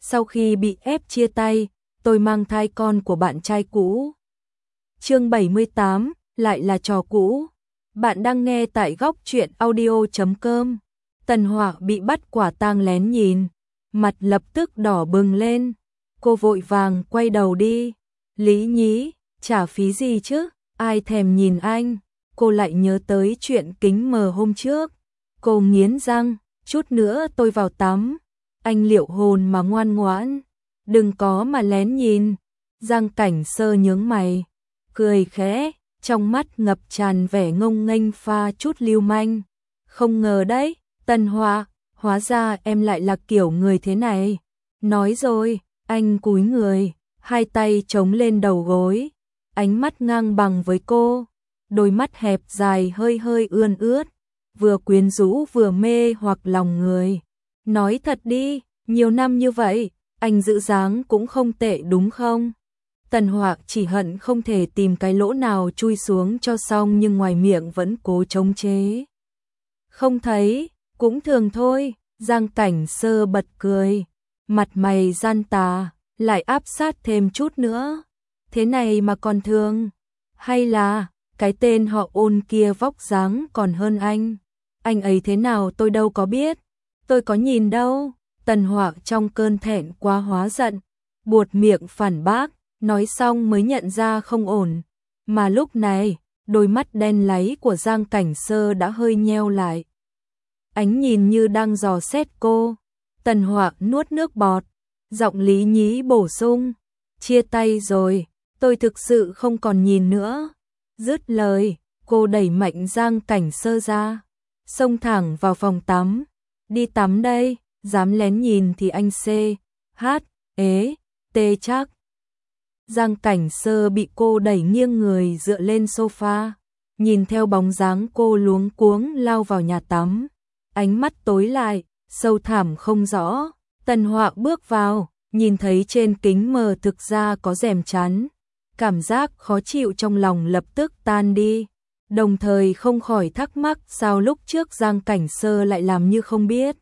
Sau khi bị ép chia tay, tôi mang thai con của bạn trai cũ. Chương 78, lại là trò cũ. Bạn đang nghe tại góc truyện audio.com. Tần Họa bị bắt quả tang lén nhìn, mặt lập tức đỏ bừng lên. Cô vội vàng quay đầu đi. Lý Nhí, trả phí gì chứ, ai thèm nhìn anh. Cô lại nhớ tới chuyện kính mờ hôm trước. Cô nghiến răng, chút nữa tôi vào tắm. Anh liệu hồn mà ngoan ngoãn, đừng có mà lén nhìn. Giang Cảnh Sơ nhướng mày, cười khẽ, trong mắt ngập tràn vẻ ngông nghênh pha chút lưu manh. Không ngờ đấy, Tần Họa, hóa ra em lại là kiểu người thế này. Nói rồi, anh cúi người, hai tay chống lên đầu gối, ánh mắt ngang bằng với cô, đôi mắt hẹp dài hơi hơi ươn ướt, vừa quyến rũ vừa mê hoặc lòng người. Nói thật đi, nhiều năm như vậy, anh giữ dáng cũng không tệ đúng không? Tần Họa chỉ hận không thể tìm cái lỗ nào chui xuống cho xong, nhưng ngoài miệng vẫn cố chống chế. Không thấy, cũng thường thôi. Giang Cảnh Sơ bật cười, mặt mày gian tà, lại áp sát thêm chút nữa. Thế này mà còn thường? Hay là cái tên họ Ôn kia vóc dáng còn hơn anh? Anh ấy thế nào tôi đâu có biết, tôi có nhìn đâu. Tần Họa trong cơn thẹn quá hóa giận, buột miệng phản bác, nói xong mới nhận ra không ổn. Mà lúc này, đôi mắt đen láy của Giang Cảnh Sơ đã hơi nheo lại. Ánh nhìn như đang dò xét cô. Tần Họa nuốt nước bọt, giọng Lý Nhí bổ sung, chia tay rồi, tôi thực sự không còn nhìn nữa. Dứt lời, cô đẩy mạnh Giang Cảnh Sơ ra, xông thẳng vào phòng tắm. Đi tắm đây, dám lén nhìn thì anh CHT chắc. Giang Cảnh Sơ bị cô đẩy nghiêng người dựa lên sofa, nhìn theo bóng dáng cô luống cuống lao vào nhà tắm. Ánh mắt tối lại, sâu thẳm không rõ. Tần Họa bước vào, nhìn thấy trên kính mờ thực ra có rèm chắn. Cảm giác khó chịu trong lòng lập tức tan đi, đồng thời không khỏi thắc mắc sao lúc trước Giang Cảnh Sơ lại làm như không biết.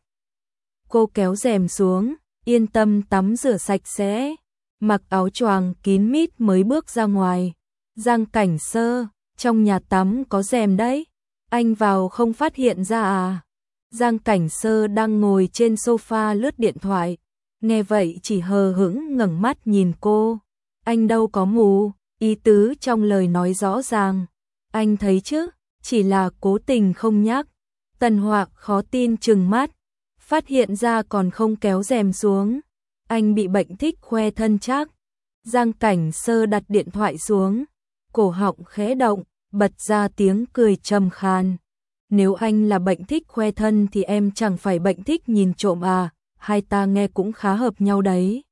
Cô kéo rèm xuống, yên tâm tắm rửa sạch sẽ, mặc áo choàng kín mít mới bước ra ngoài. Giang Cảnh Sơ, trong nhà tắm có rèm đấy, anh vào không phát hiện ra à? Giang Cảnh Sơ đang ngồi trên sofa lướt điện thoại, nghe vậy chỉ hờ hững ngẩng mắt nhìn cô. Anh đâu có mù, ý tứ trong lời nói rõ ràng. Anh thấy chứ, chỉ là cố tình không nhắc. Tần Họa khó tin trừng mắt, phát hiện ra còn không kéo rèm xuống. Anh bị bệnh thích khoe thân chắc. Giang Cảnh Sơ đặt điện thoại xuống, cổ họng khẽ động, bật ra tiếng cười trầm khan. Nếu anh là bệnh thích khoe thân thì em chẳng phải bệnh thích nhìn trộm à, hai ta nghe cũng khá hợp nhau đấy.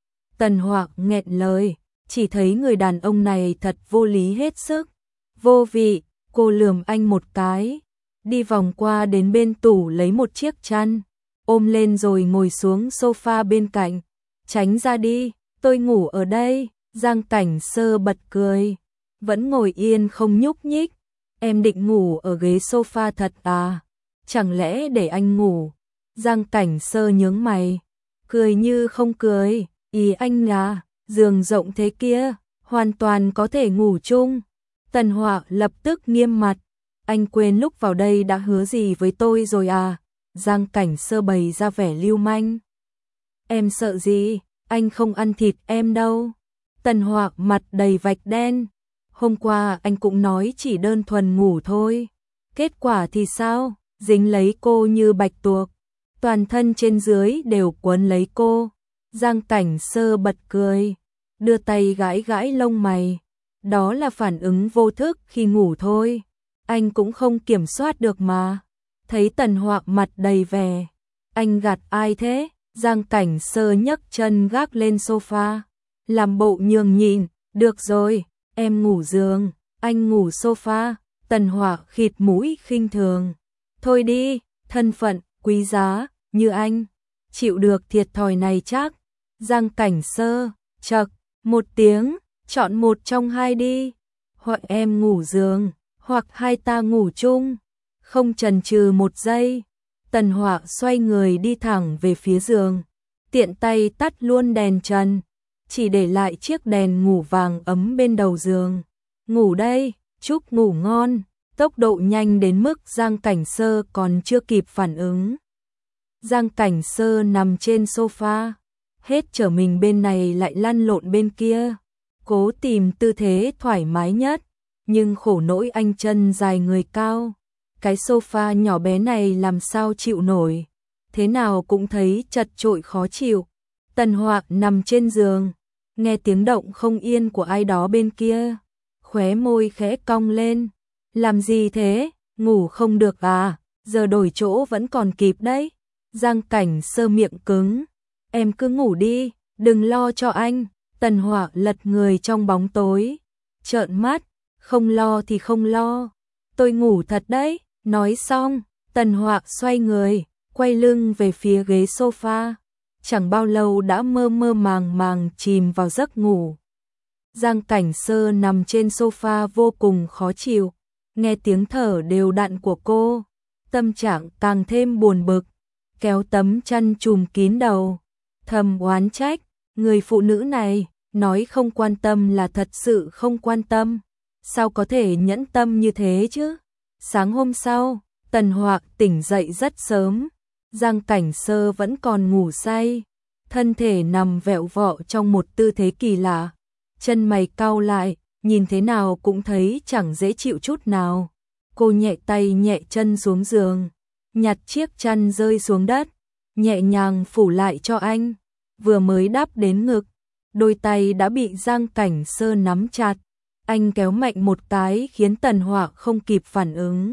Tần Họa nghẹn lời, chỉ thấy người đàn ông này thật vô lý hết sức. Vô vị, cô lườm anh một cái, đi vòng qua đến bên tủ lấy một chiếc chăn, ôm lên rồi ngồi xuống sofa bên cạnh. Tránh ra đi, tôi ngủ ở đây. Giang Cảnh Sơ bật cười, vẫn ngồi yên không nhúc nhích. Em định ngủ ở ghế sofa thật à? Chẳng lẽ để anh ngủ? Giang Cảnh Sơ nhướng mày, cười như không cười, ý anh là giường rộng thế kia, hoàn toàn có thể ngủ chung. Tần Họa lập tức nghiêm mặt, anh quên lúc vào đây đã hứa gì với tôi rồi à? Giang Cảnh Sơ bày ra vẻ lưu manh. Em sợ gì, anh không ăn thịt em đâu. Tần Họa mặt đầy vạch đen, hôm qua anh cũng nói chỉ đơn thuần ngủ thôi. Kết quả thì sao? Dính lấy cô như bạch tuộc, toàn thân trên dưới đều quấn lấy cô. Giang Cảnh Sơ bật cười, đưa tay gãi gãi lông mày. Đó là phản ứng vô thức khi ngủ thôi, anh cũng không kiểm soát được mà. Thấy Tần Họa mặt đầy vẻ, anh gạt ai thế? Giang Cảnh Sơ nhấc chân gác lên sofa, làm bộ nhường nhịn, được rồi, em ngủ giường, anh ngủ sofa. Tần Họa khịt mũi khinh thường, thôi đi, thân phận quý giá như anh, chịu được thiệt thòi này chắc. Giang Cảnh Sơ chậc một tiếng, chọn một trong hai đi, hoặc em ngủ giường, hoặc hai ta ngủ chung. Không chần chừ một giây, Tần Họa xoay người đi thẳng về phía giường. tiện tay tắt luôn đèn trần, chỉ để lại chiếc đèn ngủ vàng ấm bên đầu giường. Ngủ đây, chúc ngủ ngon. Tốc độ nhanh đến mức Giang Cảnh Sơ còn chưa kịp phản ứng. Giang Cảnh Sơ nằm trên sofa, hết trở mình bên này lại lăn lộn bên kia, cố tìm tư thế thoải mái nhất, nhưng khổ nỗi anh chân dài người cao, cái sofa nhỏ bé này làm sao chịu nổi, thế nào cũng thấy chật chội khó chịu. Tần Hoạc nằm trên giường, nghe tiếng động không yên của ai đó bên kia, khóe môi khẽ cong lên. Làm gì thế, ngủ không được à, giờ đổi chỗ vẫn còn kịp đấy. Giang Cảnh Sơ miệng cứng, em cứ ngủ đi, đừng lo cho anh. Tần Hoạc lật người trong bóng tối, trợn mắt, không lo thì không lo, tôi ngủ thật đấy. Nói xong, Tần Hoạc xoay người, quay lưng về phía ghế sofa, chẳng bao lâu đã mơ mơ màng màng chìm vào giấc ngủ. Giang Cảnh Sơ nằm trên sofa vô cùng khó chịu, nghe tiếng thở đều đặn của cô, tâm trạng càng thêm buồn bực, kéo tấm chăn trùm kín đầu, thầm oán trách, người phụ nữ này, nói không quan tâm là thật sự không quan tâm, sao có thể nhẫn tâm như thế chứ. Sáng hôm sau, Tần Hoạc tỉnh dậy rất sớm, Giang Cảnh Sơ vẫn còn ngủ say, thân thể nằm vẹo vọ trong một tư thế kỳ lạ, chân mày cau lại, nhìn thế nào cũng thấy chẳng dễ chịu chút nào. Cô nhẹ tay nhẹ chân xuống giường, nhặt chiếc chăn rơi xuống đất, nhẹ nhàng phủ lại cho anh, vừa mới đắp đến ngực, đôi tay đã bị Giang Cảnh Sơ nắm chặt, anh kéo mạnh một cái khiến Tần Hoạc không kịp phản ứng.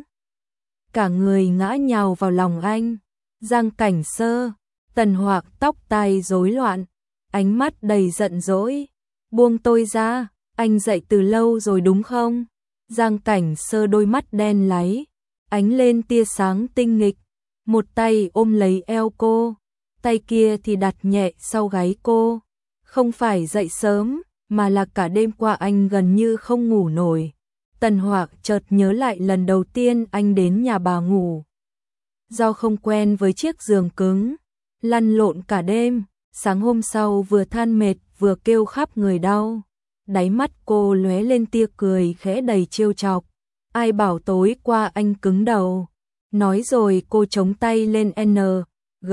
Cả người ngã nhào vào lòng anh. Giang Cảnh Sơ, Tần Hoạc tóc tai rối loạn, ánh mắt đầy giận dỗi, buông tôi ra, anh dậy từ lâu rồi đúng không? Giang Cảnh Sơ đôi mắt đen láy, ánh lên tia sáng tinh nghịch, một tay ôm lấy eo cô, tay kia thì đặt nhẹ sau gáy cô. Không phải dậy sớm, mà là cả đêm qua anh gần như không ngủ nổi. Tần Hoạc chợt nhớ lại lần đầu tiên anh đến nhà bà ngủ. Do không quen với chiếc giường cứng, lăn lộn cả đêm, sáng hôm sau vừa than mệt vừa kêu khắp người đau. Đáy mắt cô lóe lên tia cười khẽ đầy trêu chọc. Ai bảo tối qua anh cứng đầu. Nói rồi cô chống tay lên N, G,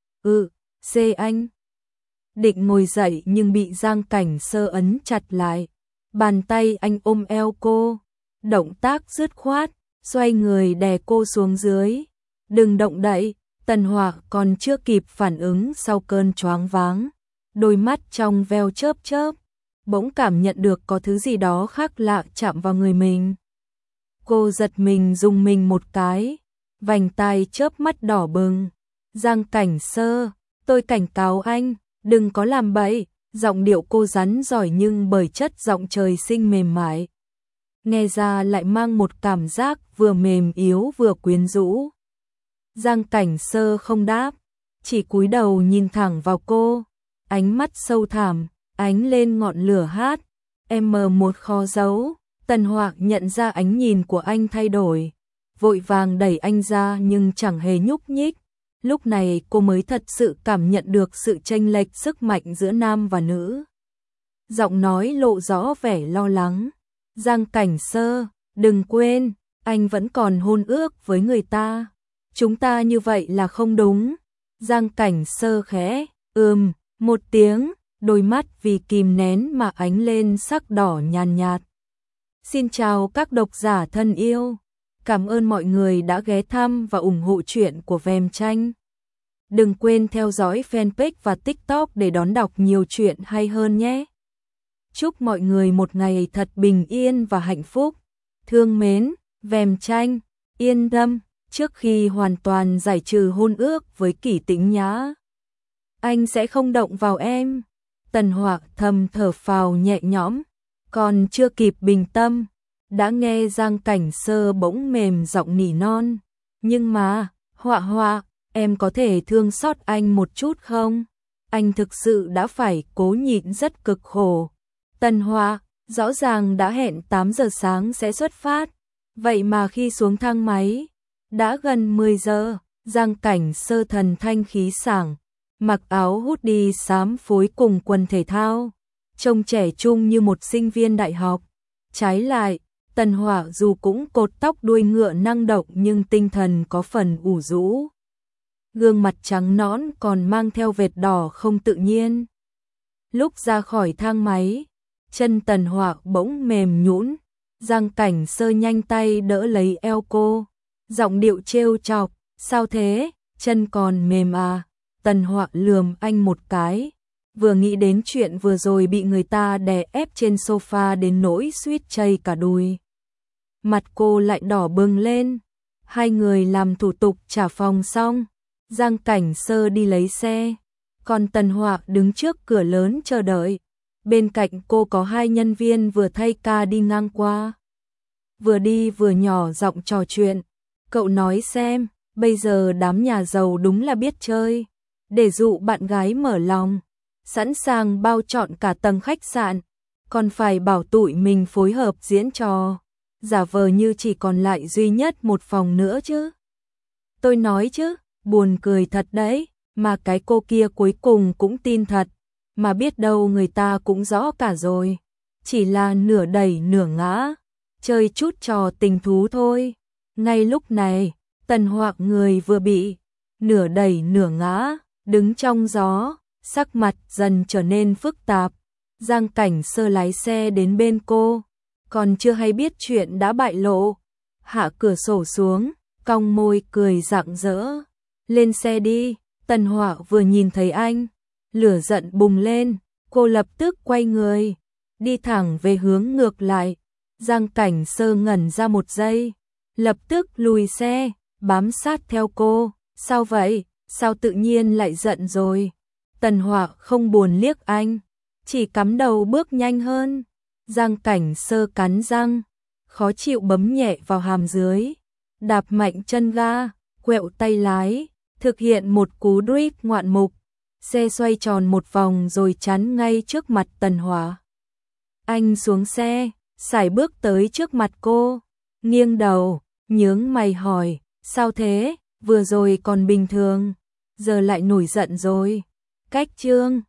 C anh. Định ngồi dậy nhưng bị Giang Cảnh Sơ ấn chặt lại. Bàn tay anh ôm eo cô. Động tác dứt khoát, xoay người đè cô xuống dưới. Đừng động đậy. Tần Hoạc còn chưa kịp phản ứng sau cơn choáng váng. Đôi mắt trong veo chớp chớp, bỗng cảm nhận được có thứ gì đó khác lạ chạm vào người mình. Cô giật mình rùng mình một cái, vành tai chớp mắt đỏ bừng. Giang Cảnh Sơ, tôi cảnh cáo anh, đừng có làm bậy. Giọng điệu cô rắn giỏi nhưng bởi chất giọng trời sinh mềm mại, nghe ra lại mang một cảm giác vừa mềm yếu vừa quyến rũ. Giang Cảnh Sơ không đáp, chỉ cúi đầu nhìn thẳng vào cô, ánh mắt sâu thẳm, ánh lên ngọn lửa hát. M1 khó giấu. Tần Hoạc nhận ra ánh nhìn của anh thay đổi, vội vàng đẩy anh ra nhưng chẳng hề nhúc nhích. Lúc này cô mới thật sự cảm nhận được sự chênh lệch sức mạnh giữa nam và nữ. Giọng nói lộ rõ vẻ lo lắng. Giang Cảnh Sơ, đừng quên, anh vẫn còn hôn ước với người ta. Chúng ta như vậy là không đúng. Giang Cảnh Sơ khẽ, một tiếng, đôi mắt vì kìm nén mà ánh lên sắc đỏ nhàn nhạt. Xin chào các độc giả thân yêu. Cảm ơn mọi người đã ghé thăm và ủng hộ truyện của Vem Tranh. Đừng quên theo dõi fanpage và TikTok để đón đọc nhiều truyện hay hơn nhé. Chúc mọi người một ngày thật bình yên và hạnh phúc. Thương mến, Vem Tranh, yên tâm, trước khi hoàn toàn giải trừ hôn ước với Kỷ Tĩnh Nhã, anh sẽ không động vào em. Tần Hoạc thầm thở phào nhẹ nhõm, còn chưa kịp bình tâm, đã nghe Giang Cảnh Sơ bỗng mềm giọng nỉ non. Nhưng mà, Hoạc, em có thể thương xót anh một chút không? Anh thực sự đã phải cố nhịn rất cực khổ. Tần Hoạc, rõ ràng đã hẹn 8 giờ sáng sẽ xuất phát, vậy mà khi xuống thang máy, đã gần 10 giờ. Giang Cảnh Sơ thần thanh khí sảng, mặc áo hoodie xám phối cùng quần thể thao, trông trẻ trung như một sinh viên đại học. Trái lại, Tần Hỏa dù cũng cột tóc đuôi ngựa năng động nhưng tinh thần có phần ủ rũ. Gương mặt trắng nõn còn mang theo vệt đỏ không tự nhiên. Lúc ra khỏi thang máy, chân Tần Hỏa bỗng mềm nhũn, Giang Cảnh Sơ nhanh tay đỡ lấy eo cô, giọng điệu trêu chọc, sao thế, chân còn mềm à? Tần Hỏa lườm anh một cái, vừa nghĩ đến chuyện vừa rồi bị người ta đè ép trên sofa đến nỗi suýt chây cả đùi. Mặt cô lại đỏ bừng lên. Hai người làm thủ tục trả phòng xong, Giang Cảnh Sơ đi lấy xe, còn Tần Hỏa đứng trước cửa lớn chờ đợi. Bên cạnh cô có hai nhân viên vừa thay ca đi ngang qua. Vừa đi vừa nhỏ giọng trò chuyện. Cậu nói xem, bây giờ đám nhà giàu đúng là biết chơi, để dụ bạn gái mở lòng, sẵn sàng bao trọn cả tầng khách sạn, còn phải bảo tụi mình phối hợp diễn trò, giả vờ như chỉ còn lại duy nhất một phòng nữa chứ. Tôi nói chứ, buồn cười thật đấy, mà cái cô kia cuối cùng cũng tin thật, mà biết đâu người ta cũng rõ cả rồi, chỉ là nửa đẩy nửa ngã, chơi chút trò tình thú thôi. Ngay lúc này, Tần Hỏa người vừa bị nửa đẩy nửa ngã, đứng trong gió, sắc mặt dần trở nên phức tạp. Giang Cảnh Sơ lái xe đến bên cô, còn chưa hay biết chuyện đã bại lộ, hạ cửa sổ xuống, cong môi cười rạng rỡ. Lên xe đi. Tần Hỏa vừa nhìn thấy anh, lửa giận bùng lên, cô lập tức quay người, đi thẳng về hướng ngược lại. Giang Cảnh Sơ ngẩn ra một giây, lập tức lùi xe, bám sát theo cô. Sao vậy? Sao tự nhiên lại giận rồi? Tần Hỏa không buồn liếc anh, chỉ cắm đầu bước nhanh hơn. Giang Cảnh Sơ cắn răng, khó chịu bấm nhẹ vào hàm dưới, đạp mạnh chân ga, quẹo tay lái, thực hiện một cú drift ngoạn mục. Xe xoay tròn một vòng rồi chắn ngay trước mặt Tần Hỏa. Anh xuống xe, sải bước tới trước mặt cô, nghiêng đầu, nhướng mày hỏi, sao thế, vừa rồi còn bình thường, giờ lại nổi giận rồi. Cách chương